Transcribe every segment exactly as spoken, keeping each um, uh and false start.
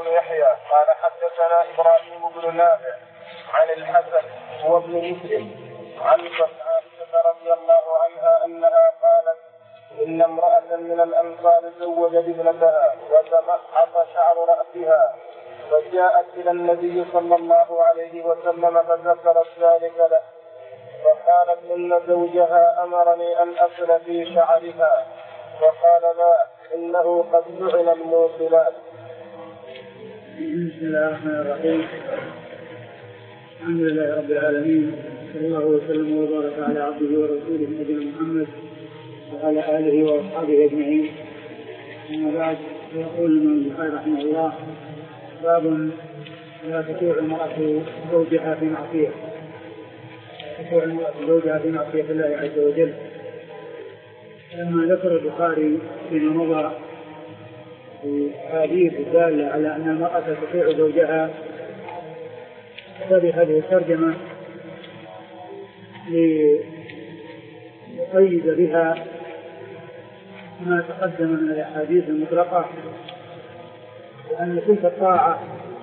بن يحيى قال حدثنا إبراهيم بن نافع عن الحسن هو ابن مسلم عن عائشة رضي الله عنها أنها قالت إن امرأة من الأنصار زوجت ابنتها وتمحط شعر رأسها فجاءت إلى النبي صلى الله عليه وسلم فذكرت ذلك له فقالت إن زوجها أمرني أن أصل في شعرها فقال لا إنه قد لعن الموصلات. بسم الله الرحمن الرحيم. الحمد لله رب العالمين، صلى الله وسلم وبارك على عبده ورسوله نبينا محمد وعلى آله وأصحابه أجمعين. أما بعد، يقول الإمام البخاري رحمه الله: باب لا تطيع المرأة زوجها في معصية. تطيع المرأة زوجها في معصية الله عز وجل. لما ذكر البخاري فيما مضى الحديث الدالة على أن المرأة تطيع زوجها هذه هذه الترجمة ليقيد بها ما تقدم من الأحاديث المطلقة، لأن تلك الطاعة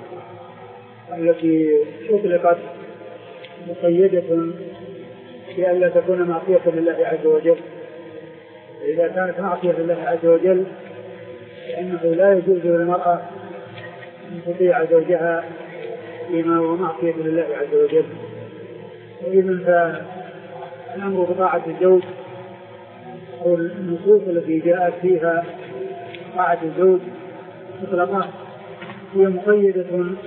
التي أطلقت مقيدة بأن لا تكون معصية لله عز وجل. إذا كانت معصية لله عز وجل فإنه لا يجوز للمرأة أن تطيع زوجها فيما هو معصية لله عز وجل. وإذن فالأمر بطاعة الزوج أو النصوص التي جاءت فيها طاعة الزوج مطلقة هي مقيدة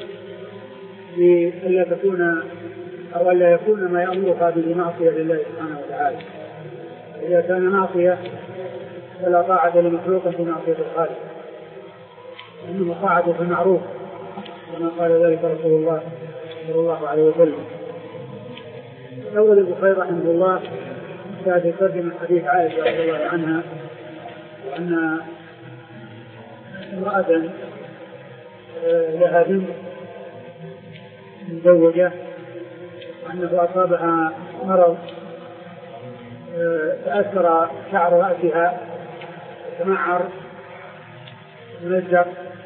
بألا تكون أو ألا يكون ما يأمرها به معصية لله سبحانه وتعالى. إذا كان معصية فلا طاعة لمخلوق في معصية الخالق، إنما طاعة في المعروف كما قال ذلك رسول الله صلى الله عليه وسلم. أول البخاري رحمه الله كان يترجم حديث عائشة رضي الله عنها وأن امرأة لها بنت مزوجة وأنه أصابها مرض تأثر شعر رأسها تمعر ممزق،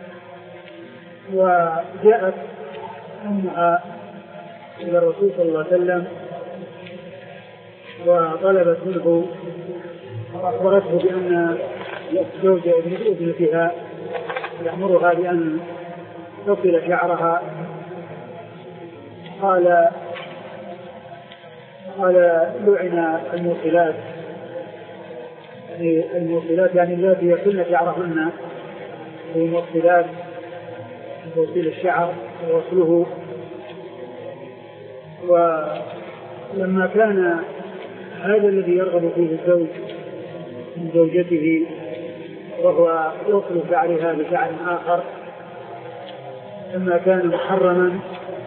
وجاءت أمها إلى الرسول صلى الله عليه وسلم وطلبت منه وأخبرته بأن زوج ابنتها يأمرها بأن تصل شعرها. قال قال لعن الموصلات، يعني الموصلات يعني التي يصلن شعرهن في موصلات توصيل الشعر ووصله. ولما كان هذا الذي يرغب فيه الزوج من زوجته وهو يوصل شعرها بشعر آخر لما كان محرما،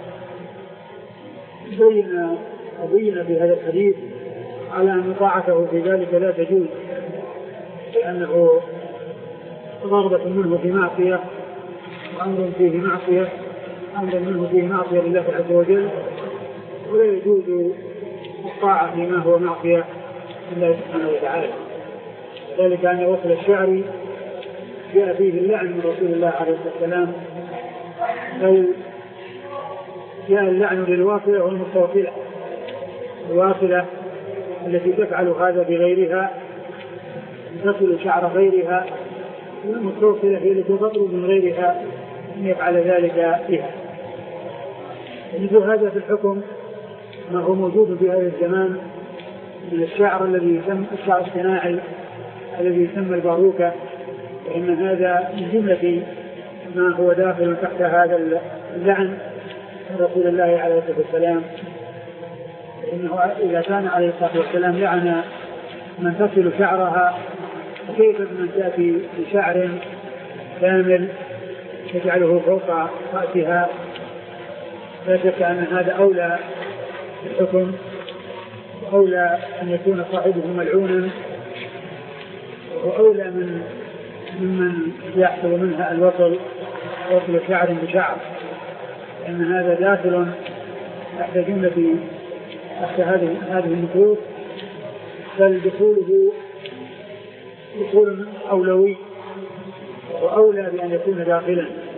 بين وبين في هذا الحديث على أن طاعته في ذلك لا تجوز، لأنه رغبة منه في معصية وأمر فيه معصية أمر منه فيه معصية لله عز وجل، ولا يجوز الطاعة فيما هو معصية لله سبحانه وتعالى. ذلك أن وصل الشعر جاء فيه اللعن من رسول الله عليه الصلاة والسلام، بل جاء اللعن للواصلة والمستوصلة. الواصلة التي تفعل هذا بغيرها تصل شعر غيرها، والمستوصلة هي التي تطلب من غيرها أن يفعل ذلك بها. مثل هذا في الحكم ما هو موجود في هذا الزمان من الشعر الذي يسمى الشعر الصناعي الذي يسمى الباروكة، فإن هذا من جملة ما هو داخل تحت هذا اللعن رسول الله عليه الصلاة والسلام. إنه إذا كان عليه الصلاة والسلام لعن من تصل شعرها، فكيف من تأتي بشعر كامل تجعله فوق رأسها؟ لا شك أن هذا أولى الحكم، أولى أن يكون صاحبه ملعونا، وأولى من ممن يحصل منها الوصل وصل شعر بشعر، لأن هذا داخل تحت جملة تحت هذه هذه النصوص، بل دخوله دخول أولوي وأولى بأن يكون داخلا،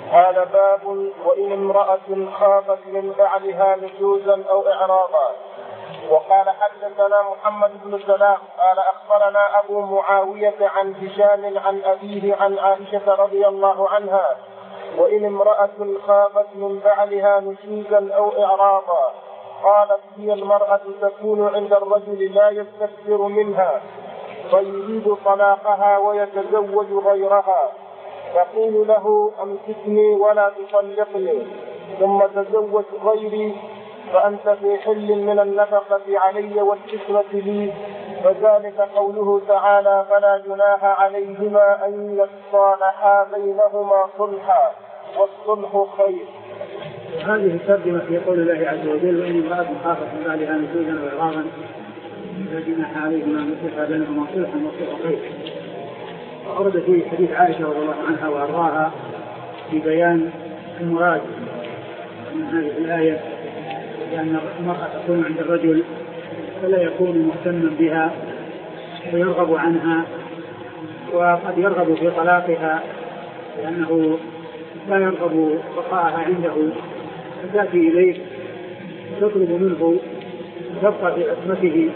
قال باب وإن امرأة خافت من بعلها نشوزا أو إعراضا. وقال حدثنا محمد بن سلام قال أخبرنا أبو معاوية عن هشام عن أبيه عن عائشة رضي الله عنها وإن امرأة خافت من بعلها نشوزا أو إعراضا قالت هي المرأة تكون عند الرجل لا يستكثر منها فيريد طلاقها ويتزوج غيرها تقول له أمسكني ولا تطلقني ثم تزوج غيري فأنت في حل من النفقة علي والكسوة لي فذلك قوله تعالى فلا جناح عليهما أن يصالحا بينهما صلحا والصلح خير. هذه ترجمة في قول الله عز وجل وإن امرأة خافت من بعلها نشوزا وإعراضا فلا جناح عليهما أن يصلحا بينهما صلحا والصلح خير. ورد فيه حديث عائشة رضي الله عنها وأرضاها في بيان المراد من هذه الآية لأن المرأة تكون عند الرجل فلا يكون مهتما بها ويرغب عنها وقد يرغب في طلاقها لأنه لا يرغب بقاءها عنده فتأتي إليه تطلب منه تبقى في عصمته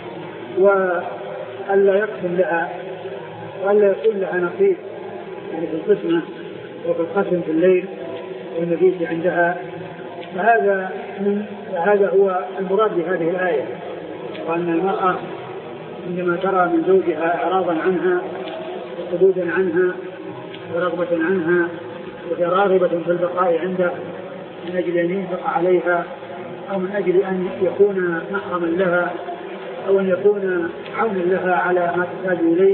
وألا يقسم لها وألا يكون لها نصيب يعني في القسمة وفي القسم في الليل والمبيت عندها. فهذا من هذا هو المراد بهذه الآية وأن المرأة عندما ترى من زوجها إعراضا عنها وحدودا عنها ورغبة عنها وهي راغبة في البقاء عنده من أجل أن ينفق عليها أو من أجل أن يكون محرما لها أو أن يكون عونا لها على ما تحتاج إليه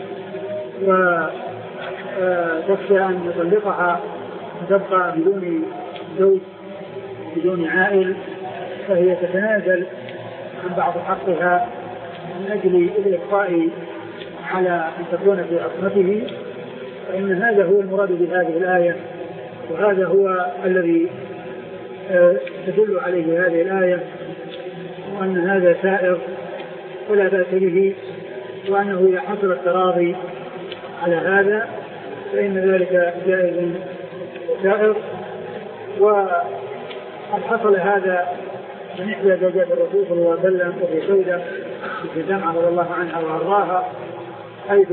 وتخشى أن يطلقها وتبقى بدون زوج بدون عائل فهي تتنازل عن بعض حقها من أجل الإبقاء على أن تكون في عصمته. فإن هذا هو المراد بهذه الآية وهذا هو الذي تدل عليه هذه الآية وأن هذا سائر ولا بأس به وأنه إذا حصل التراضي على هذا فإن ذلك جائز وسائر. وقد حصل هذا من إحدى زوجات الرسول صلى الله عليه وسلم وفي سودة في جمعة رضي الله عنها وأرضاها حيث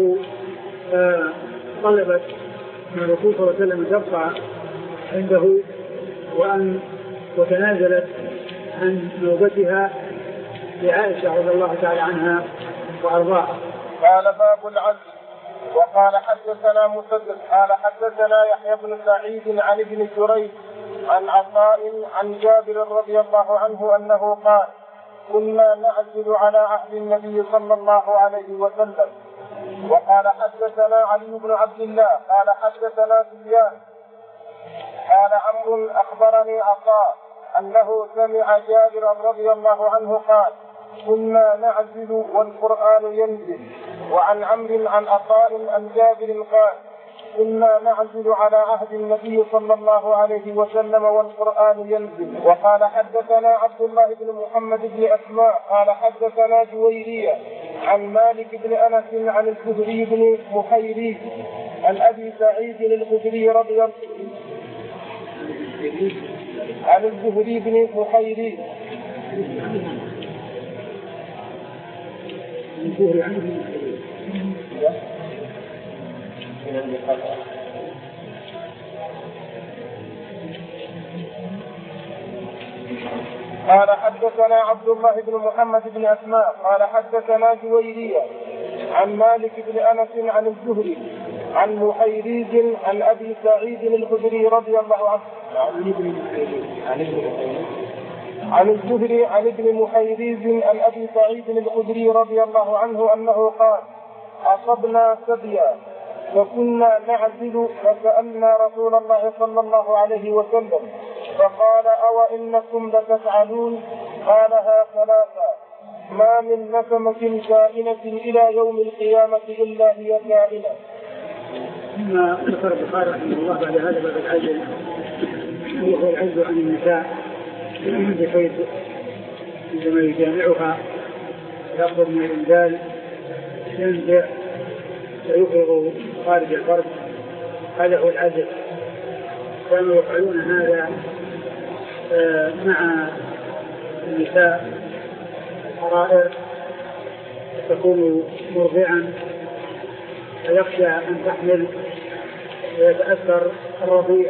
طلبت من الرسول صلى الله عليه وسلم تبقى عنده وأن وتنازلت عن نوبتها لعائشة رضي الله تعالى عنها وأرضاها. قال باب العدل. وقال حدثنا مسدد قال حدثنا يحيى بن سعيد عن ابن جريج عن عطاء عن جابر رضي الله عنه أنه قال كنا نعزل على عهد النبي صلى الله عليه وسلم. وقال حدثنا علي بن عبد الله قال حدثنا سفيان قال عمرو أخبرني عطاء أنه سمع جابر رضي الله عنه قال كنا نعزل والقرآن ينزل. وعن عمرو عن عطاء عن جابر قال كنا نعزل على عهد النبي صلى الله عليه وسلم والقرآن ينزل. وقال حدثنا عبد الله بن محمد بن أسماء قال حدثنا جويرية عن مالك بن أنس عن الزهري بن محيريز عن أبي سعيد الخدري رضي الله عن الزهري بن محيريز قال حدثنا عبد الله بن محمد بن أسماء قال حدثنا جويرية عن مالك بن أنس عن الزهري عن محيريز عن أبي سعيد الخدري رضي الله عنه عن الزهري عن ابن محيريز عن أبي سعيد الخدري رضي الله عنه أنه قال أصبنا سبيا وكنا نعزل فسألنا رسول الله صلى الله عليه وسلم فقال أو إنكم لتفعلون؟ قالها ثلاثة ما من نسمة كائنة إلى يوم القيامة إلا هي كائنة. ثم ذكر البخاري رحمه الله بعد هذا باب العزل وهو العزل عن النساء بحيث عندما يجامعها يقبض من الإنزال ينزع ويفرغ خارج الفرد هذا هو العزل. كانوا يفعلون هذا مع النساء الحرائر، تكون مرضعا فيخشى أن تحمل ويتأثر الرضيع،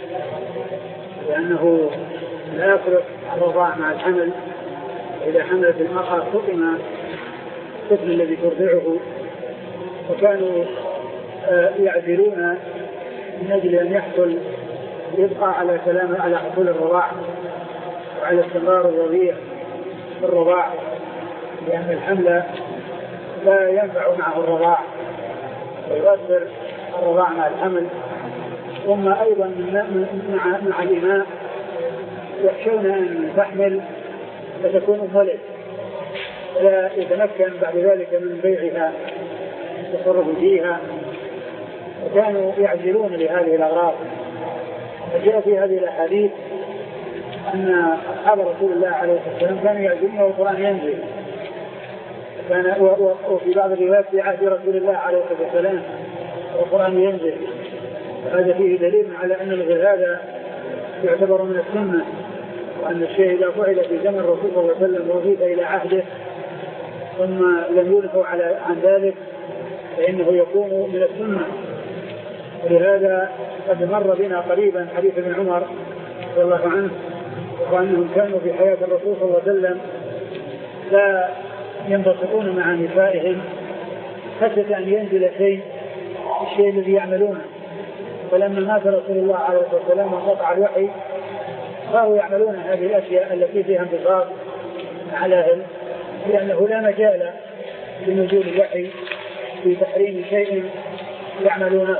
لأنه لا يفرق الرضاع مع الحمل. إذا حملت المرأة فطم الطفل الذي ترضعه، وكانوا يعزلون من أجل أن يحصل يبقى على سلامة على حصول الرضاع وعلى استمرار الرضيع في الرضاع، لأن الحمل لا ينفع معه الرضاع ويؤثر الرضاع مع الحمل. ثم أيضا مع مع الإماء يخشون أن تحمل فتكون ولد لا يتمكن بعد ذلك من بيعها والتصرف فيها، وكانوا يعزلون لهذه الأغراض. وجاء في هذه الأحاديث أن أصحاب رسول الله عليه الصلاة والسلام كانوا يعزلون والقرآن ينزل، كان وفي بعض الروايات في عهد رسول الله عليه الصلاة والسلام والقرآن ينزل. هذا فيه دليل على أن مثل هذا يعتبر من السنة، وأن الشيء إذا فعل في زمن الرسول صلى الله عليه وسلم وضيف إلى عهده ثم لم ينهوا عن ذلك فإنه يكون من السنة. ولهذا قد مر بنا قريبا حديث ابن عمر رضي الله عنه وأنهم كانوا في حياة الرسول صلى الله عليه وسلم لا ينبسطون مع نسائهم خشية أن ينزل شيء الشيء الذي يعملونه. فلما مات رسول الله عليه الصلاة والسلام وانقطع الوحي صاروا يعملون هذه الأشياء التي فيها انبساط علىهم، لأنه لا مجال لنزول الوحي في تحريم شيء يعملونه.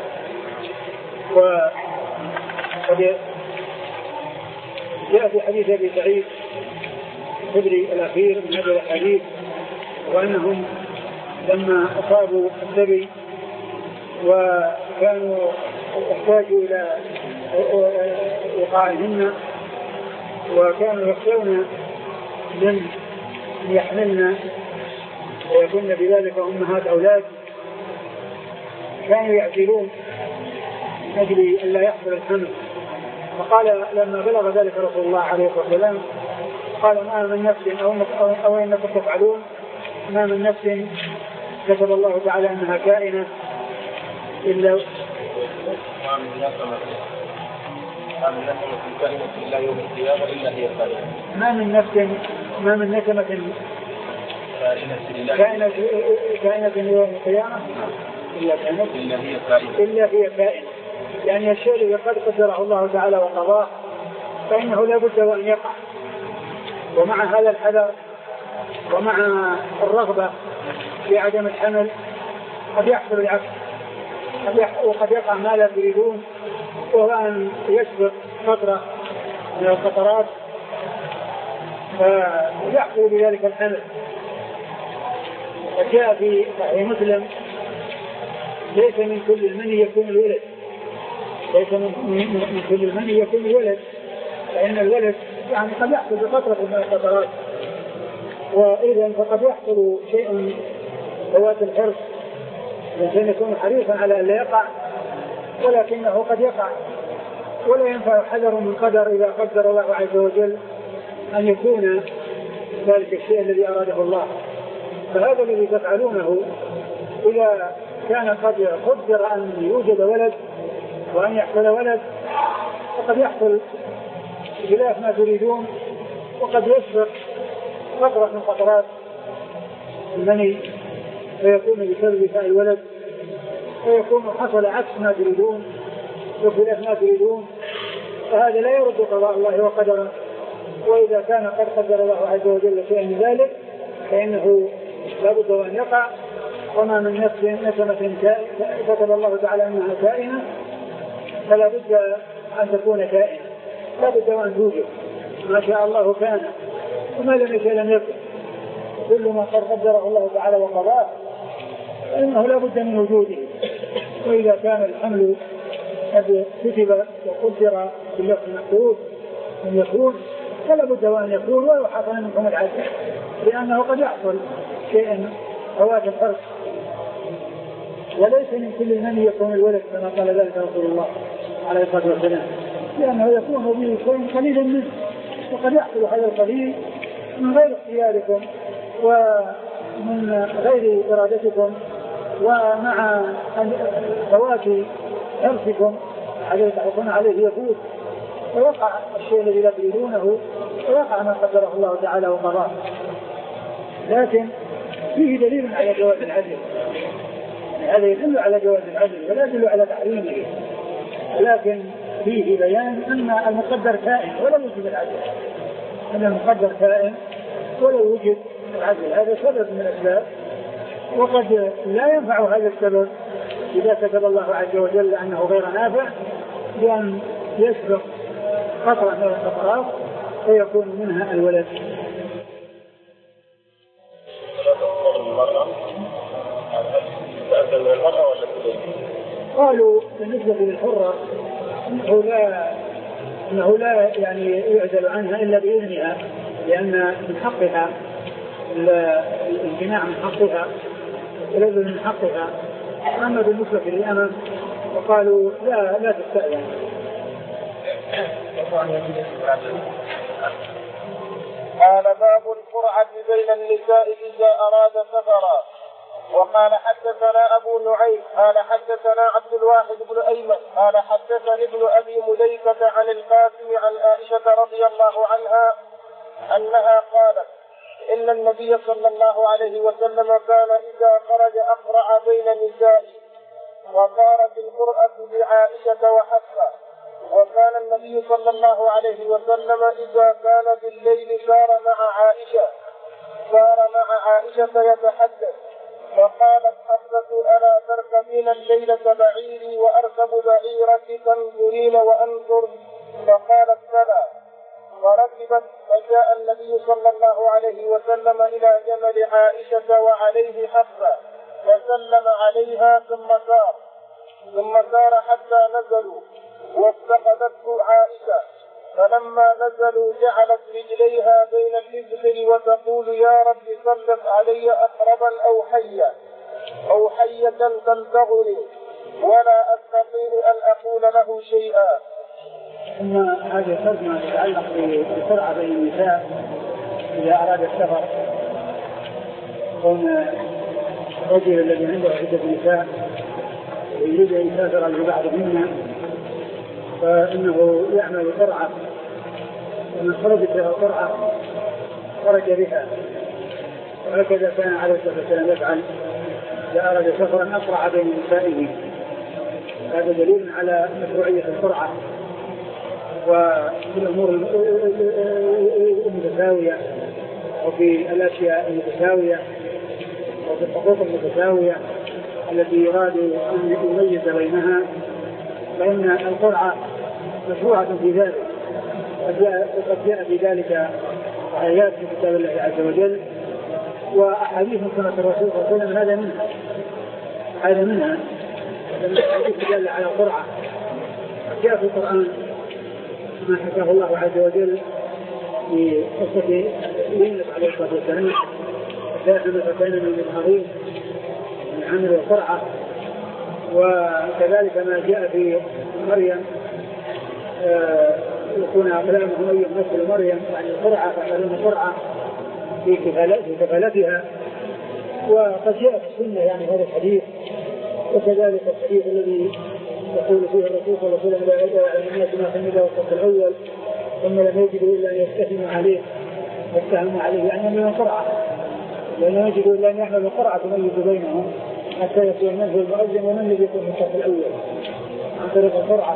وقد جاء في حديث أبي سعيد الخدري الأخير من هذا الحديث وأنهم لما أصابوا السبي وكانوا يحتاجوا إلى وقائهن وكانوا يخشون من يحملن ويكون بذلك أمهات أولاد، كانوا يعزلون من أجل أن لا يحصل الحمل. فقال لما بلغ ذلك رسول الله عليه الصلاة والسلام قال ما من نفس أو, أو إنكم تفعلون ما من نفس كتب الله تعالى أنها كائنة إلا ما من نسمة ما من نسمة كائنة إلا يوم القيامة إلا هي كائنة ما من نفس ما من نسمة كائنة كائنة يوم القيامة إلا كائنة إلا هي كائنة إلا هي كائنة. يعني الشيء الذي قد قدره الله تعالى وقضاه فإنه لا بد وأن يقع. ومع هذا الحذر ومع الرغبة في عدم الحمل قد يحصل العكس، وقد يقع ما لا يريدون، وهو أن يسبق فترة من الفترات فيحصل بذلك الحمل. وجاء في صحيح مسلم ليس من كل المني يكون الولد، ليس من كل المني يكون الولد، لأن الولد يعني قد يحصل بفترة من الفترات، وإذا فقد يحصل شيء ذوات الحرص الإنسان يكون حريصا على أن لا يقع، ولكنه قد يقع ولا ينفع حذر من قدر إذا قدر الله عز وجل أن يكون ذلك الشيء الذي أراده الله. فهذا الذي تفعلونه إذا كان قد قدر أن يوجد ولد وأن يحصل ولد فقد يحصل خلاف ما تريدون، وقد يسبق فترة من فترات المني فيكون بسبب فاء الولد فيكون حصل عكس ما تريدون وخلاف ما تريدون، فهذا لا يرد قضاء الله وقدره. وإذا كان قد قدر الله عز وجل شيئا من ذلك فإنه لا بد أن يقع. وما من نفس نسمة كتب الله تعالى أنها كائنة فلا بد أن تكون كائنة، لا بد أن توجد، ما شاء الله كان وما لم يشاء لم يكن. كل ما قد قدره الله تعالى وقضاه فإنه لا بد من وجوده. وإذا كان الحمل قد كتب وقدر باللوح المحفوظ أن يكون فلا بد أن يكون ويحصل منكم العدل، لأنه قد يحصل شيء فوات الحرص. وليس من كل من يكون الولد كما قال ذلك رسول الله عليه الصلاة والسلام، لأنه يكون به شيء قليل منه، وقد يحصل هذا القليل من غير اختياركم ومن غير إرادتكم ومع فوات حرصكم عليه تحرصون عليه يفوت ويقع الشيء الذي لا تريدونه ويقع ما قدره الله تعالى وقضاه. لكن فيه دليل على جواز العدل، هذا يدل على جواز العدل ولا يدل على تحريمه، لكن فيه بيان أن المقدر كائن ولو وجد العدل، أن المقدر كائن ولو وجد العدل. هذا سبب من الأسباب، وقد لا ينفع هذا السبب إذا كتب الله عز وجل أنه غير نافع بأن يسبق قطرة من القطرات فيكون منها الولد. قالوا بالنسبة للحرة أنه لا أنه لا يعني يعزل عنها إلا بإذنها، لأن من حقها الامتناع من حقها والتلذذ من حقها. أما بالنسبة للأمم وقالوا لا لا تستأذن. قال باب القرعة بين النساء إذا أراد سفرا. وقال حدثنا أبو نعيم قال حدثنا عبد الواحد بن أيمن قال حدثني ابن أبي مليكة عن القاسم عن عائشة رضي الله عنها أنها قالت إن النبي صلى الله عليه وسلم كان إذا خرج أقرع بين نسائه، وصارت القرعة بعائشة وحفصة. وكان النبي صلى الله عليه وسلم إذا كان بالليل سار مع عائشة سار مع عائشة يتحدث، فقالت حفصة ألا تركبين الليلة بعيري وأركب بعيرك تنظرين وأنظر؟ فقالت بلى، فركبت. فجاء النبي صلى الله عليه وسلم إلى جمل عائشة وعليه حفصة فسلم عليها ثم سار ثم سار حتى نزلوا وافتقدته عائشة، فلما نزلوا جعلت رجليها بين الإذخر وتقول يا رب سلط علي أقربا أو حيا أو حية تلتغني ولا أستطيع أن أقول له شيئا. ثم هذه الترجمة تتعلق بالقرعة بين النساء إذا أراد السفر. كون الرجل الذي عنده عدة نساء ويريد أن يسافر لبعضهن فإنه يعمل قرعة، ومن خرجت له قرعة خرج بها، وهكذا كان عليه الصلاة والسلام يفعل إذا أراد سفرا أقرع بين نسائه. هذا دليل على مشروعية القرعة وفي الأمور المتساوية وفي الأشياء المتساوية وفي الحقوق المتساوية التي يراد أن يميز بينها، فإن القرعة مشروعة في ذلك. وقد جاء في ذلك آيات في كتاب الله عز وجل وأحاديث سنة الرسول صلى الله عليه وسلم. هذا منها هذا منها الحديث دل على القرعة. جاء في القرآن ما حكاه الله عز وجل في قصة يونس عليه الصلاة والسلام، داخل فكان من العظيم من عمل القرعة. وكذلك ما جاء في مريم يكون أقلامهم أي مثل مريم يعني القرعة فعلون القرعة في كفالتها. وقد جاء في السنة يعني هذا الحديث، وكذلك الحديث الذي يقول فيه الرسول صلى الله عليه وسلم على الناس ما حمل والصف الأول ثم لم يجدوا إلا أن يستهموا عليه يستهموا عليه يعني من القرعة، لأن يجدوا إلا أن يعملوا القرعة تميز بينهم حتى يكون منه المؤذن ومن يكون في الصف الأول عن طريق القرعة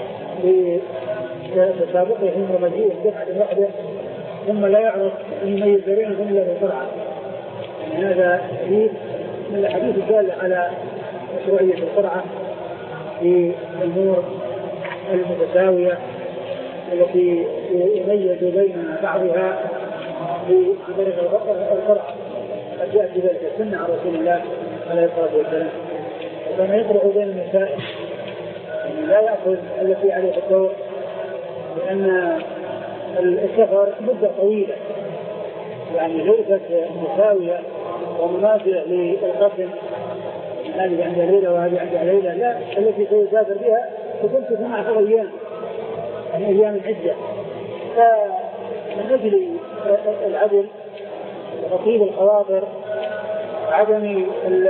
بتسابقهم ومجيء دفعة واحدة ثم لا يعرف أن يميز بينهم إلا بالقرعة. يعني هذا حديث من الحديث الدال على مشروعية القرعة في الأمور المتساوية التي يميز بين بعضها عن طريق القرعة. قد جاء في ذلك السنة عن رسول الله عليه الصلاة والسلام. وكان يقرأ بين النساء يعني لا يأخذ التي عليه الدور، لأن السفر مدة طويلة يعني ليست مساوية ومنافية للقسم، هذه عندها ليلة وهذه عندها ليلة، لا، التي سيسافر بها فكنت في معشر أيام يعني أيام العدة. فمن أجل العدل وتطيب الخواطر وعدم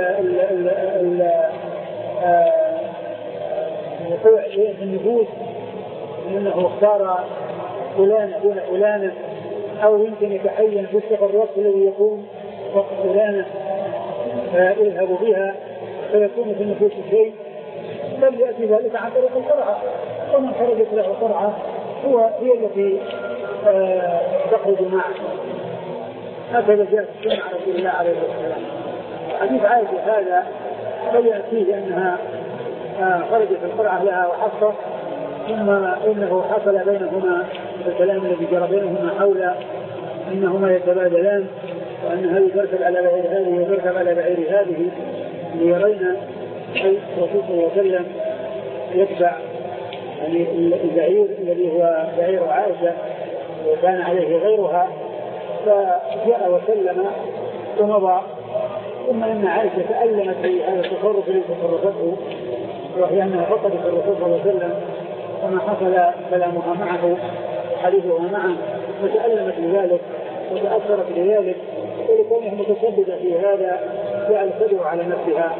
الوقوع في النفوس لأنه اختار فلانة دون فلانة أو يمكن يتعين في الوقت الذي يكون وقت فلانة فيذهب بها فيكون في النفوس شيء، لم يأتي ذلك عن طريق القرعة، ومن خرجت له القرعة هو هي التي آه تخرج معه. هكذا جاء في سنة رسول الله عليه السلام. حديث عائشة هذا بين فيه أنها آه خرجت القرعة لها وحصة، ثم إنه حصل بينهما الكلام الذي جرى بينهما حول أنهما يتبادلان، وأن هذه تركب على بعير هذه وتركب على بعير هذه ليرين الرسول صلى الله عليه وسلم يتبع يعني البعير الذي هو بعير عائشة وكان عليه غيرها، فجاء وسلم ومضى. ثم إن عائشة تألمت في هذا التصرف الذي تصرفته، وهي أنها فقدت الرسول صلى الله عليه وسلم وما حصل كلامها معه وحديثها معه، فتألمت لذلك وتأثرت لذلك، ولكونها متسببة في هذا جعل تدعو على نفسها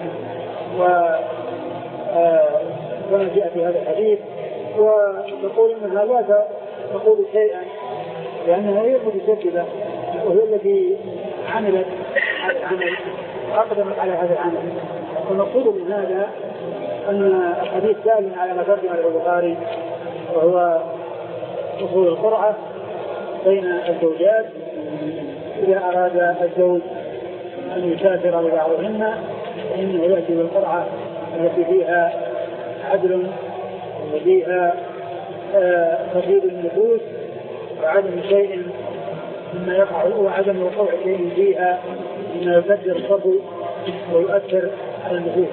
وكما جاء في هذا الحديث، وتقول انها لا تقول شيئا لانها هي المتسببة وهي التي عملت هذا العمل وأقدمت على هذا العمل. ونقول من هذا أن الحديث دال على ما ترجم البخاري، وهو أصول القرعة بين الزوجات إذا أراد الزوج أن يسافر لبعضهن فإنه يأتي بالقرعة التي فيها عدل وفيها تفيد النفوس وعدم شيء مما يقع وعدم وقوع شيء فيها مما يكدر الصبر ويؤثر على النفوس.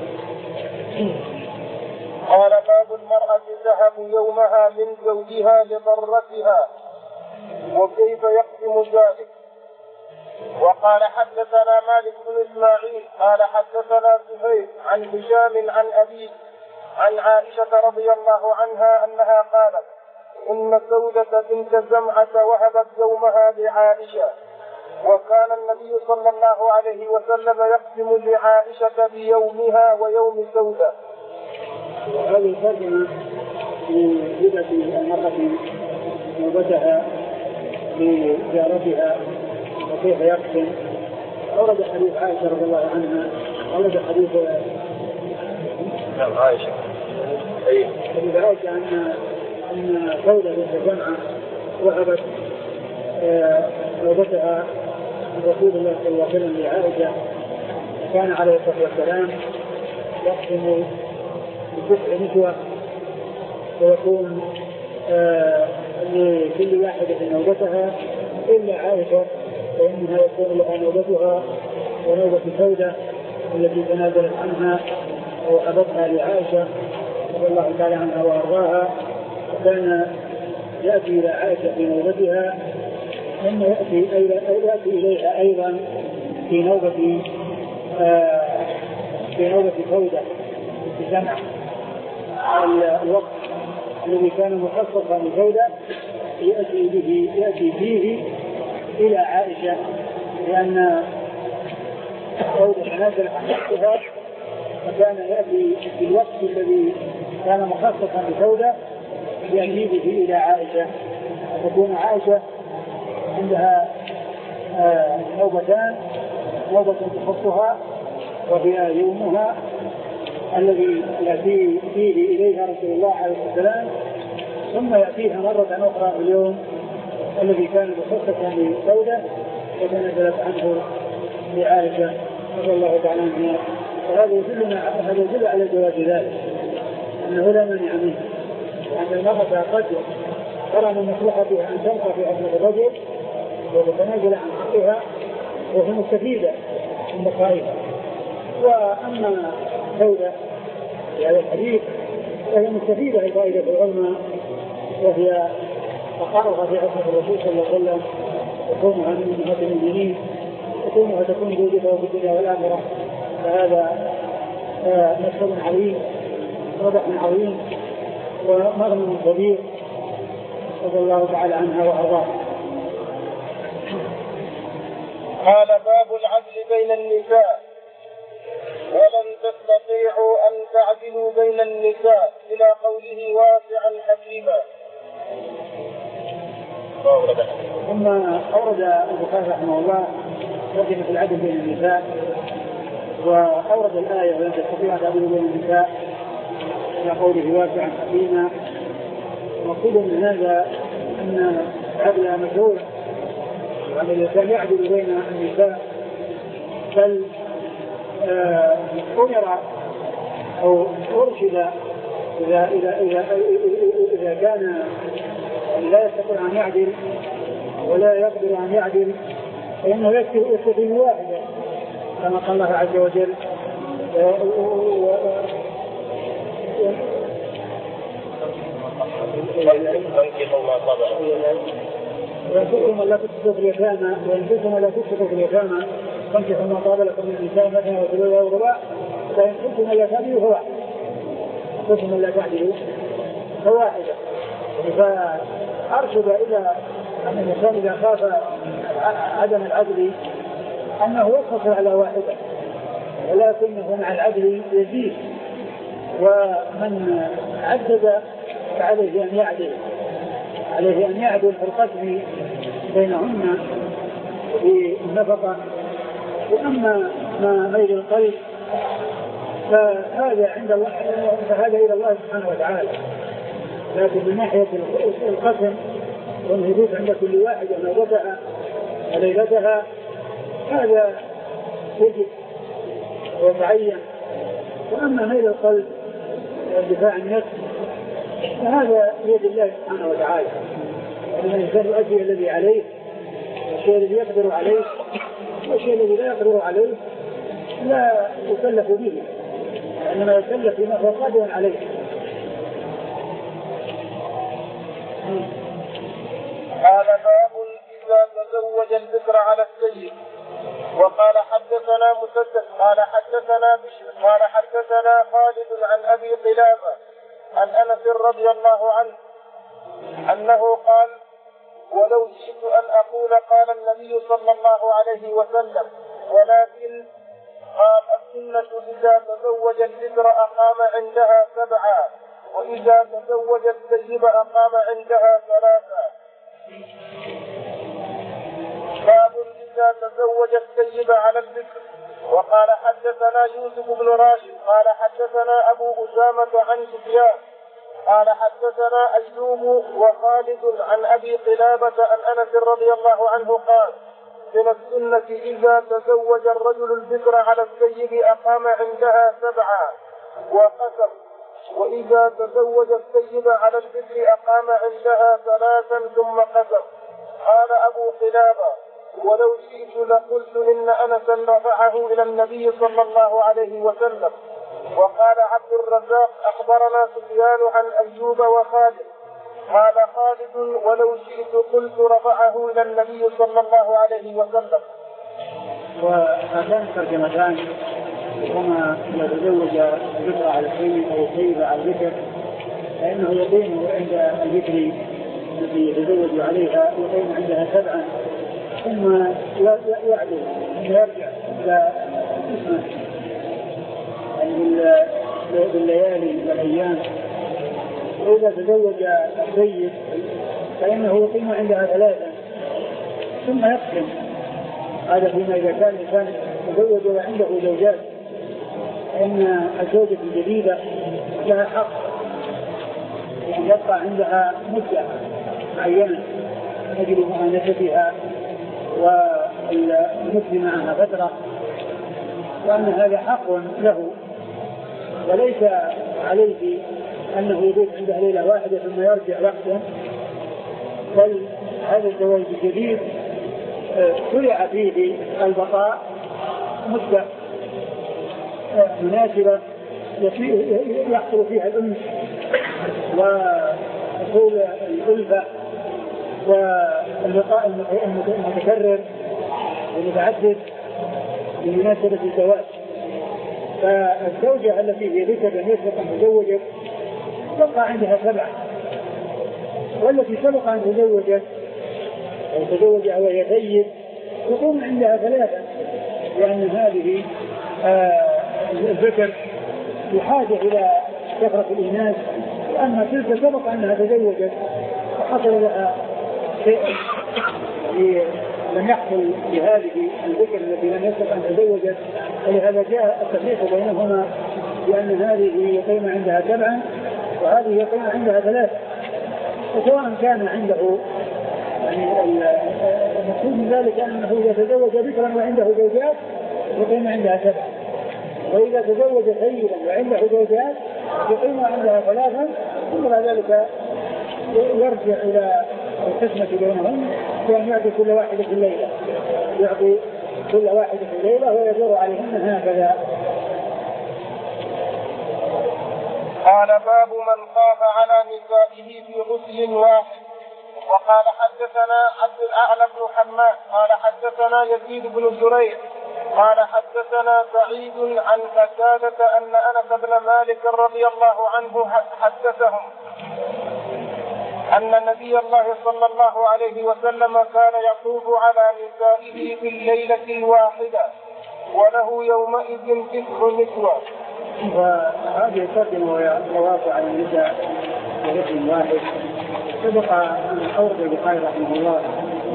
قال باب المرأة تهب يومها من زوجها لضرتها وكيف يقسم ذلك. وقال حدثنا مالك بن إسماعيل قال حدثنا زهير عن هشام عن أبيه عن عائشة رضي الله عنها أنها قالت إن سودة بنت زمعة وهبت يومها لعائشة، وكان النبي صلى الله عليه وسلم يقسم لعائشة بيومها ويوم سودة. وهذه الترجمة لهبة المرأة نوبتها لزيارتها وكيف يقسم. أورد حديث عائشة رضي الله عنها، أورد حديث عائشة حديث عائشة أن أن سودة بنت زمعة وهبت نوبتها رسول الله صلى الله عليه وسلم لعائشة، وكان عليه الصلاة والسلام يقسم بتسع نسوة ويكون آه لكل واحدة نوبتها إلا عائشة، فإنها يكون لها نوبتها ونوبة سودة التي تنازلت عنها وأبتها لعائشة رضي الله تعالى عنها وأرضاها. وكان يأتي إلى عائشة في نوبتها ثم يأتي, يأتي إليها أيضا في نوبة آه في نوبة سودة في جمع الوقت الذي كان مخصصا لسودة يأتي به يأتي فيه إلى عائشة، لأن سودة تنازل عن نفسها فكان يأتي في الوقت الذي كان مخصصا لسودة يأتي به إلى عائشة، تكون عائشة عندها آه نوبتان، نوبة تخصها وهي يومها الذي يأتي فيه إليها رسول الله عليه السلام، ثم يأتيها مرة أخرى في اليوم الذي كان مخصصا لسودة وتنزلت عنه لعائشة رضي الله تعالى عنها. وهذا يدلنا هذا يدل على جواز ذلك، أنه لا مانع منه، أن المرأة قد ترى من مصلحتها أن تبقى في عصمة الرجل وتتنازل عن حقها وهي مستفيدة من بقائها. وأما سودة في هذا الحديث فهي مستفيدة الفائدة العلماء، وهي بقاؤها في عصمة الرسول صلى الله عليه وسلم وكونها من أمهات المؤمنين وكونها تكون زوجته في الدنيا والآخرة، فهذا مشهد عظيم وضح عظيم ومغنم كبير رضي الله تعالى عنها وأرضاها. قال باب العدل بين النساء ولن تستطيعوا أن تعدلوا بين النساء إلى قوله واسعا حكيما. ثم أورد البخاري رحمه الله ترجمة العدل بين النساء، وأورد الآية ولن تستطيعوا أن تعدلوا بين النساء إلى قوله واسعا حكيما. مقصود من هذا أن العدل مشروع، وأن الإنسان يعدل بين النساء، بل أمر أو أرشد إذا, إذا, إذا, إذا كان لا يستطيع أن يعدل ولا يقدر أن يعدل فإنه يكفي واحدة، كما قال الله عز وجل وإن كنتم لا تقسطوا في اليتامى وإن كنتم لا تقسطوا في اليتامى فانكحوا ما طاب لكم من النساء مثنى وثلاث ورباع فإن كنتم لا تعدلوا فواحدة كنتم لا تعدلوا فواحدة. فأرشد إلى أن الإنسان إذا خاف عدم العدل أنه يقتصر على واحدة، ولكنه مع العدل يزيد، ومن عدد فعليه أن يعدل عليه أن يعدل في القسم بينهن بالنفقة. وأما ما ميل القلب فهذا عند الله فهذا إلى الله سبحانه وتعالى، لكن من ناحية القسم والهدوء عند كل واحد نوبتها وليلتها هذا يجب ويتعين. وأما ميل القلب والدفاع النفس فهذا بيد الله سبحانه وتعالى، أن الإنسان يؤدي الذي عليه والشيء الذي يقدر عليه والشيء الذي لا يقدر عليه لا يكلف به، إنما يكلف بما هو قادر عليه. قال باب إذا تزوج البكر على السيد. وقال حدثنا مسدد قال حدثنا بشر قال حدثنا خالد عن أبي قلابة عن أنس رضي الله عنه أنه قال ولو شئت أن أقول قال النبي صلى الله عليه وسلم ولكن قال السنة إذا تزوج البكر أقام عندها سبعا وإذا تزوج السيب أقام عندها ثلاثا. باب إذا تزوج السيب على البكر. وقال حدثنا يوسف بن راشد قال حدثنا أبو أسامة عن سفيان قال حدثنا أيوب وخالد عن أبي قلابة عن أنس رضي الله عنه قال من السنة إذا تزوج الرجل البكر على السيب أقام عندها سبعا وقسم، وإذا تزوج السيب على البكر أقام عندها ثلاثا ثم قسم. قال أبو قلابة ولو شئت لقلت إن أنسا رفعه إلى النبي صلى الله عليه وسلم. وقال عبد الرزاق أخبرنا سفيان عن أيوب وخالد قال خالد ولو شئت قلت رفعه إلى النبي صلى الله عليه وسلم. وهذان ترجمتان هما إذا تزوج البكر على السيد أو السيد على البكر فإنه يقيم عند البكر التي يتزوج عليها يقيم عندها سبعا ثم يعدل ثم يرجع إلى اسمه يعني بالليالي والأيام. وإذا تزوج السيد فإنه يقيم عندها ثلاثا ثم يقسم. هذا فيما إذا كان الإنسان تزوج وعنده زوجات، إن الزوجة الجديدة لها حق يعني يبقى عندها مدة معينة تجد مؤانستها والمثل معها فترة، وأن هذا حق له وليس عليه أنه يبيت عندها ليلة واحدة ثم يرجع وقتا، بل هذا الزواج الجديد شرع فيه البقاء مدة مناسبة يحصل فيها الأنس وحصول الألفة واللقاء المتكرر والمتعدد بمناسبة الزواج. فالزوجة التي يريد أن يسبق مزوجة تبقى عندها سبعة، والتي سبق أن تزوجت أو تزوجها وهي ثيب يقوم عندها ثلاثة، لأن هذه آه الذكر بحاجة إلى كثرة الإناث، وأما تلك سبق أنها تزوجت وحصل لها شيء لم يحصل لهذه الذكر التي لم يسبق أن تزوجت، ولهذا جاء التفريق بينهما بأن هذه يقيم عندها سبعة وهذه يقيم عندها ثلاثة. وسواء كان عنده يعني المقصود من ذلك أنه إذا تزوج ذكرا وعنده زوجات يقيم عندها سبعة، وإذا تزوج سيدا وعنده زوجات يقيم عندها ثلاثا، ثم ذلك يرجع إلى القسمة بينهم بأن يعطي كل واحدة في الليلة، يعطي كل واحدة في الليلة ويدور عليهن هكذا. قال باب من خاف على نسائه في غسل واحد. وقال حدثنا عبد الأعلى بن حماد قال حدثنا يزيد بن زريع قال حدثنا سعيد عن قتادة أن أنس بن مالك رضي الله عنه حدثهم أن نبي الله صلى الله عليه وسلم كان يطوف على نسائه في الليلة الواحدة وله يومئذ تسع نسوة. وهذه الترجمة وهي مواقع على النساء في غسل واحد. سبق أن أورد البخاري رحمه الله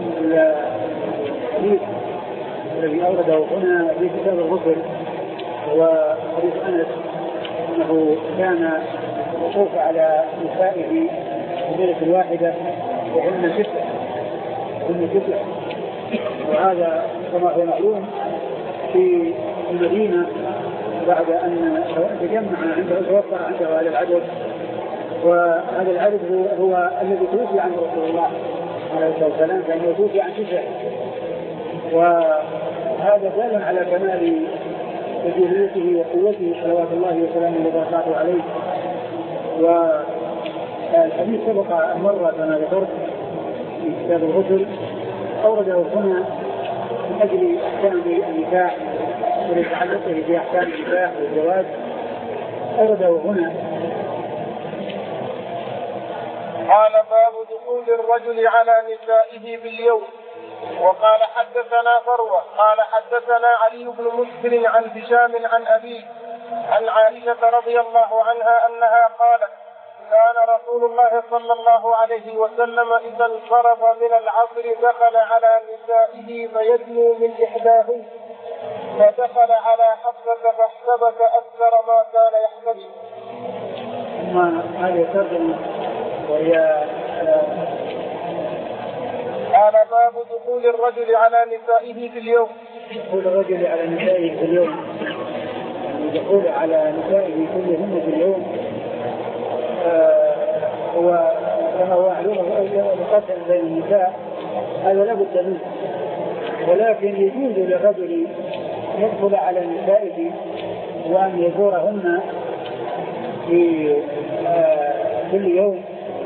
الحديث الذي أورده هنا في كتاب الغسل، هو حديث أنس أنه كان يطوف على نسائه في ليلة الواحدة وهن ستة هن ستة وهذا كما هو معلوم في المدينة بعد أن تجمع عنده توفر عنده هذا العدد، وهذا العدد هو, هو الذي توفي عنه رسول الله عليه الصلاة والسلام، كان توفي عن تسع، وهذا دال على كمال وجوديته وقوته صلوات الله وسلامه وبركاته عليه. والحديث سبق مرة كما ذكرت في كتاب الغسل، أورده هنا من أجل أحكام النكاح ولتعلقه بأحكام النكاح والزواج، أورده هنا. قال باب دخول الرجل على نسائه باليوم. وقال حدثنا فروة قال حدثنا علي بن مسلم عن هشام عن أبيه عن عائشة رضي الله عنها أنها قالت كان رسول الله صلى الله عليه وسلم إذا انصرف من العصر دخل على نسائه فيدنو من إحداهن، فدخل على حفصة فاحتبس أكثر ما كان يحتبس. ثم هذه الترجمة وهي قال باب دخول الرجل على نسائه في اليوم. دخول الرجل على نسائه في اليوم، دخول على نسائه كلهن في اليوم آه هو كما هو معلوم القسم بين النساء، هذا لا بد منه، ولكن يجوز للرجل يدخل على نسائه وأن يزورهن في آه كل يوم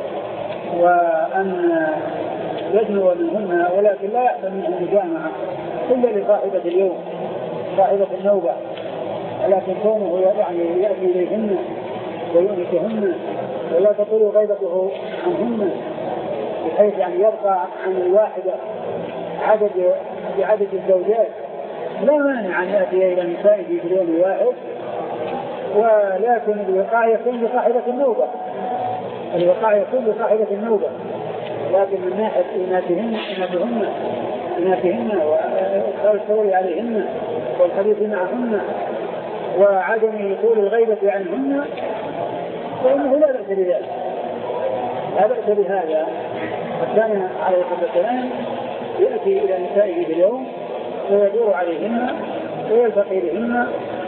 وأن يدنو منهن، ولكن لا يحتمل المجامعة إلا لصاحبة اليوم صاحبة النوبة، ولكن كونه يعني يأتي إليهن ويؤنسهن ولا تطول غيبته عنهن بحيث يعني يبقى عن الواحدة عدد بعدد الزوجات، لا مانع أن يأتي إلى نسائه في اليوم الواحد، ولكن الوقاع يكون لصاحبة النوبة الوقاع يكون لصاحبة النوبة لكن من ناحية إناثهن إناثهن إناثهن وإدخال الشغل عليهن والحديث معهن وعدم طول الغيبة عنهن فإنه لا بأس بذلك، لا بأس بهذا. كان عليه الصلاة والسلام يأتي إلى نسائه باليوم ويدور عليهن ويلتقي بهن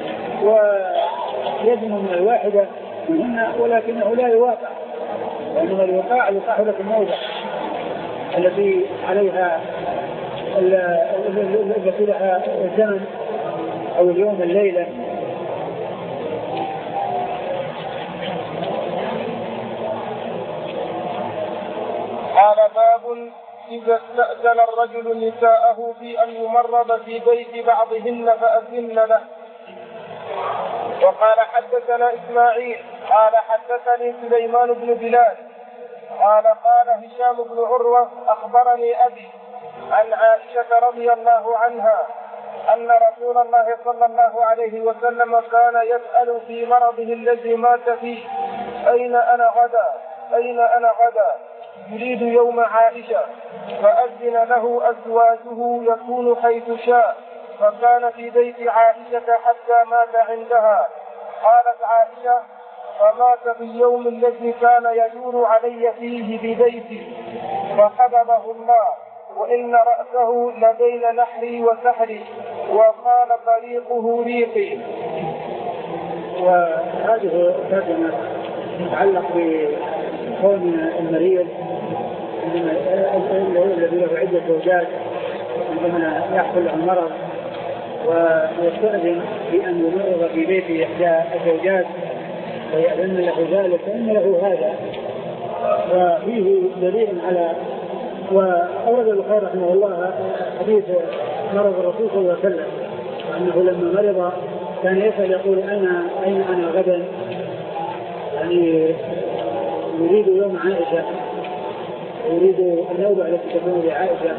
ويدنو من الواحدة منهن، ولكنه لا يواقع، وإنما الوقاع لصاحبة الموضع التي عليها التي لها الزمن أو اليوم الليلة. قال باب إذا استأذن الرجل نساءه في أن يمرض في بيت بعضهن فأذن له. وقال حدثنا إسماعيل قال حدثني سليمان بن بلال قال قال هشام بن عروة أخبرني أبي عن عائشة رضي الله عنها أن رسول الله صلى الله عليه وسلم كان يسأل في مرضه الذي مات فيه أين أنا غدا أين أنا غدا يريد يوم عائشة، فأذن له أزواجه يكون حيث شاء، فكان في بيت عائشة حتى مات عندها. قالت عائشة: فمات في اليوم الذي كان يدور علي فيه ببيتي فقبضه الله، وإن رأسه لبين نحري وسحري، وقال طريقه ريقي. وهذه ترجمة تتعلق بكون المريض الذي له عدة زوجات عندما يحصل له المرض ويستأذن بأن يمرض في بيت إحدى الزوجات ويأذن له ذلك فإن له هذا، وفيه دليل على. وأورد البخاري رحمه الله حديث مرض الرسول صلى الله عليه وسلم أنه لما مرض كان يسأل يقول أنا أين أنا غدا، يعني يريد يوم عائشة، يريد النوبة التي تكون لعائشة.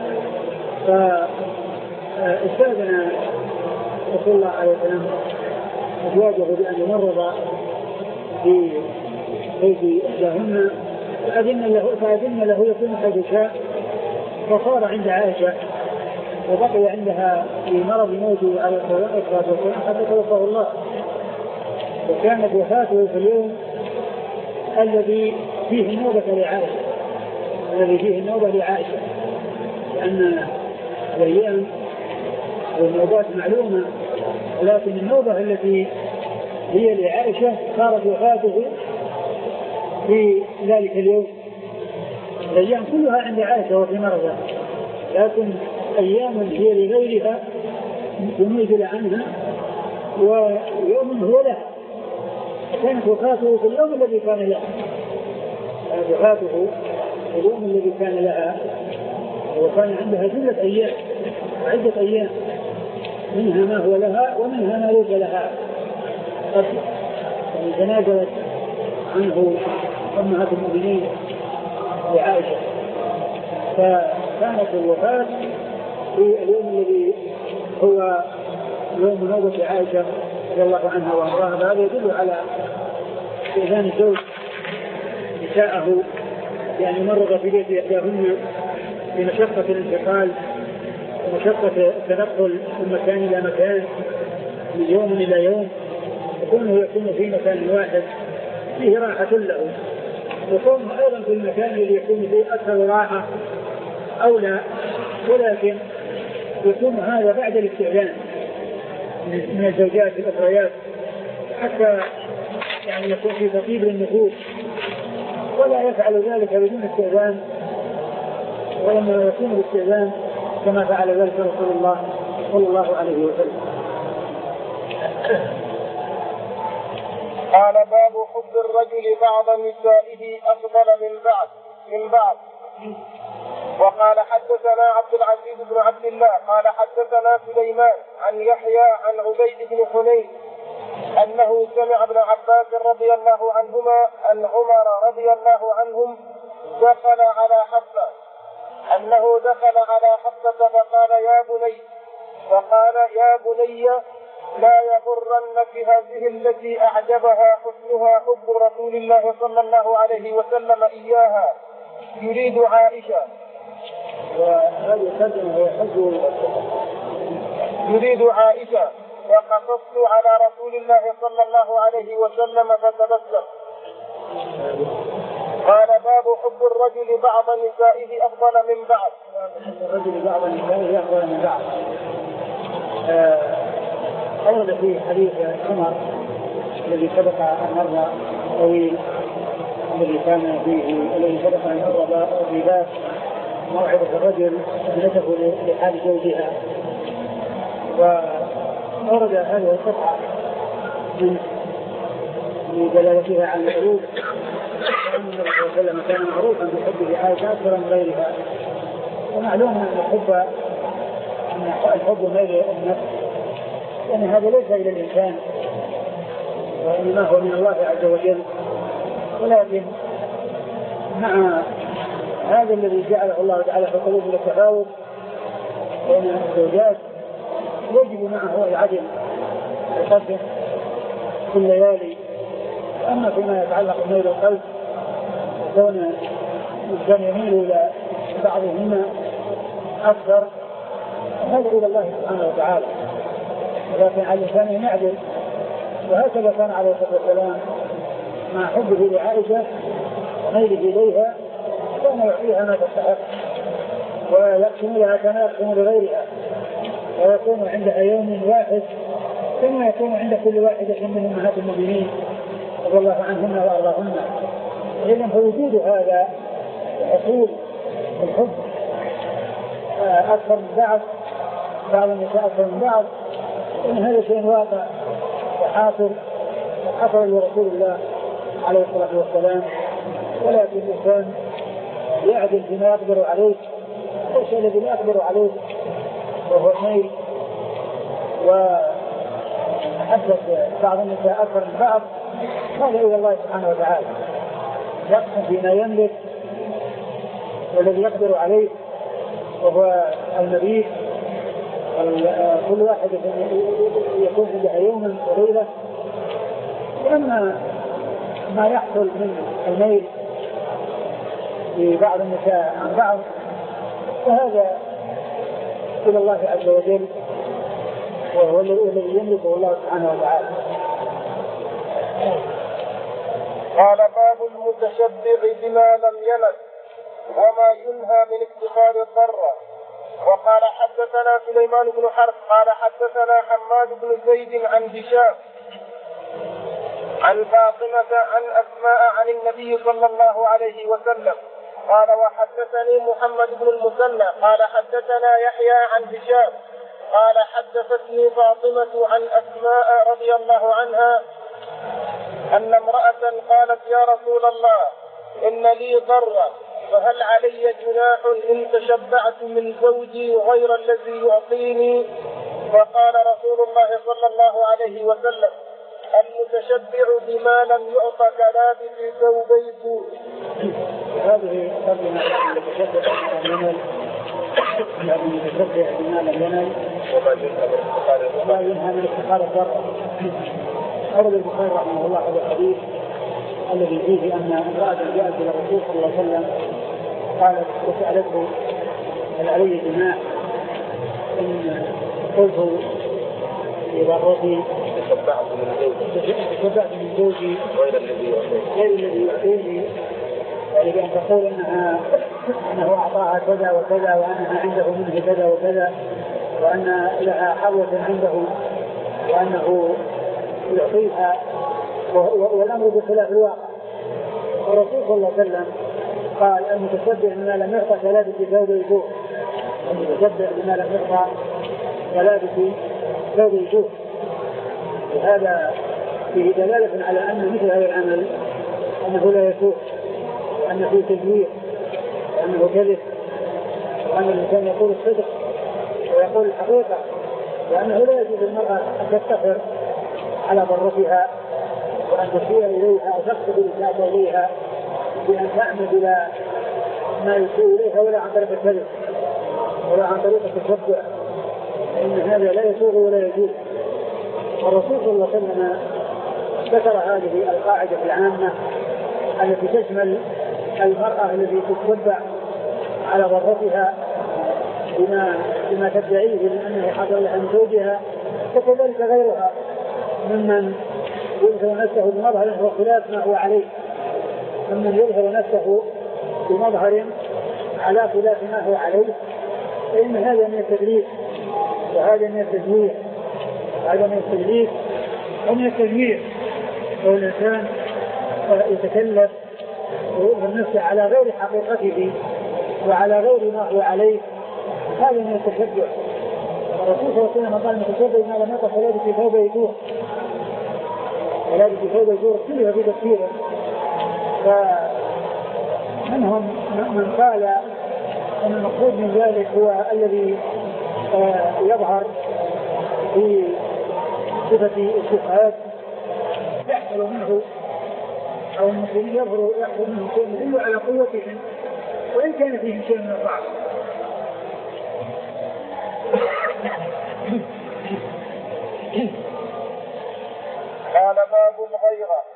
فاستأذن رسول الله عليه وسلم أزواجه بأن يمرض في بيت إحداهن، فأذن له فأذن له يكون حيث شاء، فصار عند عائشة وبقي عندها في مرض موته على الصلاة والسلام حتى توفاه الله. وكانت وفاته في اليوم الذي فيه النوبة لعائشة الذي فيه النوبة لعائشة لأن الأيام والنوبات معلومة، ولكن النوبة التي هي لعائشة صارت وفاته في ذلك اليوم. الأيام كلها عند عائشة وفي مرضها، لكن أيام هي لغيرها تنزل عنها ويوم هو لها. كانت وفاته في اليوم الذي كان لها وفاته في اليوم الذي كان لها وكان عندها جملة أيام عدة أيام، منها ما هو لها ومنها ما ليس لها. يعني تنازلت عنه أمهات المؤمنين لعائشة، فكانت الوفاة في اليوم الذي هو يوم نوبة عائشة رضي الله عنها وارضاها. هذا يدل على استئذان الزوج نساءه يعني مرض في بيت إحداهن بمشقة الانتقال ومشقة التنقل من مكان إلى مكان من يوم إلى يوم، وكونه يكون في مكان واحد فيه راحة له، وكونه أيضا في المكان الذي يكون فيه أكثر راحة أولى، ولكن يكون هذا بعد الاستئذان من الزوجات الأخريات حتى يعني يكون في تطيب للنفوس، ولا يفعل ذلك بدون استئذان، وإنما يكون بالاستئذان كما فعل ذلك رسول الله صلى الله عليه وسلم. قال: باب حب الرجل بعض نسائه أفضل من بعض من بعض. وقال حدثنا عبد العزيز بن عبد الله قال حدثنا سليمان عن يحيى عن عبيد بن حنين أنه سمع ابن عباس رضي الله عنهما أن عمر رضي الله عنهم دخل على حفصة أنه دخل على حفصة فقال: يا بني فقال يا بني لا يغرنك هذه التي أعجبها حسنها حب رسول الله صلى الله عليه وسلم إياها، يريد عائشة. وهذا الترجمة هو حب يريد عائشة. وقصصت على رسول الله صلى الله عليه وسلم فتبسم. قال: باب حب الرجل بعض نسائه أفضل من بعض. الرجل بعض نسائه أفضل من بعض. أورد في حديث عمر الذي سبق مرة طويل الذي كان فيه الذي سبق أن مر في باب موعظة الرجل ابنته لحال زوجها، وأورد هذه القطعة من دلالتها على العروض، وأن النبي صلى الله عليه وسلم كان معروفا بحبه عائشة أكثر من غيرها. ومعلوم أن الحب أن الحب ميل النفس يعني هذا ليس إلى الإنسان وإنما هو من الله عز وجل. ولكن مع هذا الذي جعله الله تعالى في قلوبنا التفاوت بين الزوجات يجب معه العدل يقدم في الليالي. أما فيما يتعلق بميل القلب وكون الإنسان يميل إلى بعضهما أكثر هذا إلى الله سبحانه وتعالى، ولكن على الإنسان أن يعدل. وهكذا كان عليه الصلاة والسلام مع حبه لعائشة وميله إليها كان يعطيها ما تستحق ويقسم لها كما يقسم لغيرها، ويكون عندها يوم واحد كما يكون عند كل واحدة من أمهات المؤمنين رضي الله عنهن وأرضاهن. إذن فوجود هذا حصول الحب أكثر من بعض بعض النساء أكثر من بعض إن هذا شيء واقع وحاصل حصل لرسول الله عليه الصلاة والسلام. ولكن الإنسان يعدل بما يقدر عليه، والشيء الذي لا يقدر عليه وهو الميل وحدث بعض النساء أكثر من بعض هذا إلى الله سبحانه وتعالى يقسم فيما يملك والذي يقدر عليه وهو المبيت. كل واحد يكون عندها يوما وليلة. وأما ما يحصل من الميل لبعض النساء عن بعض فهذا إلى الله عز وجل وهو الذي يملكه الله سبحانه وتعالى. قال باب المتشبع بما لم يلد وما ينهى من اتخاذ الضرة. وقال حدثنا سليمان بن حرب قال حدثنا حماد بن زيد عن هشام عن فاطمة عن أسماء عن النبي صلى الله عليه وسلم قال وحدثني محمد بن المثنى قال حدثنا يحيى عن هشام قال حدثتني فاطمة عن أسماء رضي الله عنها أن امرأة قالت يا رسول الله إن لي ضرة فهل علي جناح إن تشبعت من زوجي غير الذي يعطيني؟ فقال رسول الله صلى الله عليه وسلم المتشبع بما لم يعط كلابس ثوبي سوء. هذه ترجمة المتشبع بما لم ينل وما ينهى من اتخاذ الضرة. أورد البخاري رحمه الله هذا الحديث الذي فيه أن امرأة جاءت إلى الرسول صلى الله عليه وسلم قالت وسألته هل علي جناح إن قلت لضرتي تشبعت من زوجي غير الذي يعطيني، لأن تقول إنها أنه أعطاها كذا وكذا وأنها عنده منه كذا وكذا وأن لها حظوة عنده وأنه يعطيها والأمر بخلاف الواقع. الرسول صلى الله عليه وسلم قال المتشبع بما لم يعطى كلابس ثوب يجوع. المتشبع بما لم يعطى كلابس ثوب يجوع. وهذا فيه دلالة على أن مثل هذا العمل أنه لا يسوء، أنه فيه تزوير، أنه كذب، وأن الإنسان يقول الصدق ويقول الحقيقة، وأنه لا يجوز للمرأة أن تفتخر على ضرتها وأن تشير إليها أو تقصد الإساءة إليها بأن تعمد إلى ما يسيء إليها ولا عن طريق الكذب ولا عن طريق التشبع، إن هذا لا يسوغ ولا يجوز. والرسول صلى الله عليه وسلم ذكر هذه القاعدة العامة التي تشمل المرأة التي تتبع على ضرتها بما, بما تدعيه من أنه حصل لها من زوجها، وكذلك غيرها ممن يظهر نفسه بمظهر هو خلاف ما هو عليه، ممن يظهر نفسه بمظهر على خلاف ما هو عليه، فإن هذا من التدليس وهذا من التزوير، هذا من التدليس ومن التزوير. والإنسان يتكلف ويظهر نفسه على غير حقيقته وعلى غير ما هو عليه، هذا من التشبع. الرسول صلى الله عليه وسلم قال المتشبع ما لم يقف فلابس في ثوب يجوع، فلابس في ثوب يجوع كلها في تفسيره. فمنهم من قال أن المقصود من ذلك هو الذي يظهر في صفة الصفات يحصل منه أو المسلمين يظهر يحصل منه شيء يدل على قوتهم وإن كان فيه شيء من الضعف. قال باب الغيرة.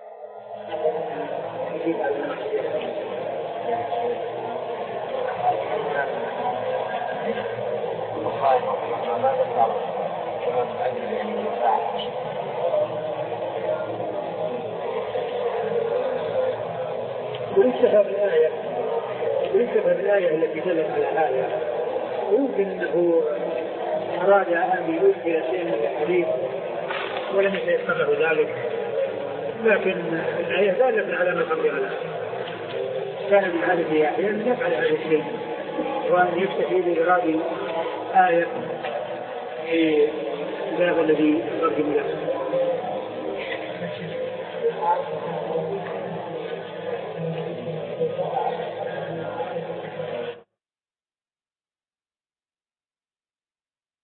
وليس بالآية وليس بالآية التي دلت على هذا، ويمكن أنه أراد أن يوصل شيء من الحديث ولم يتيسر ذلك، لكن الآية دالت على ما قبل على كان من هذه يحيى أن يفعل هذا الشيء وأن يكتفي بإرادة آية في الباب الذي يترجم له.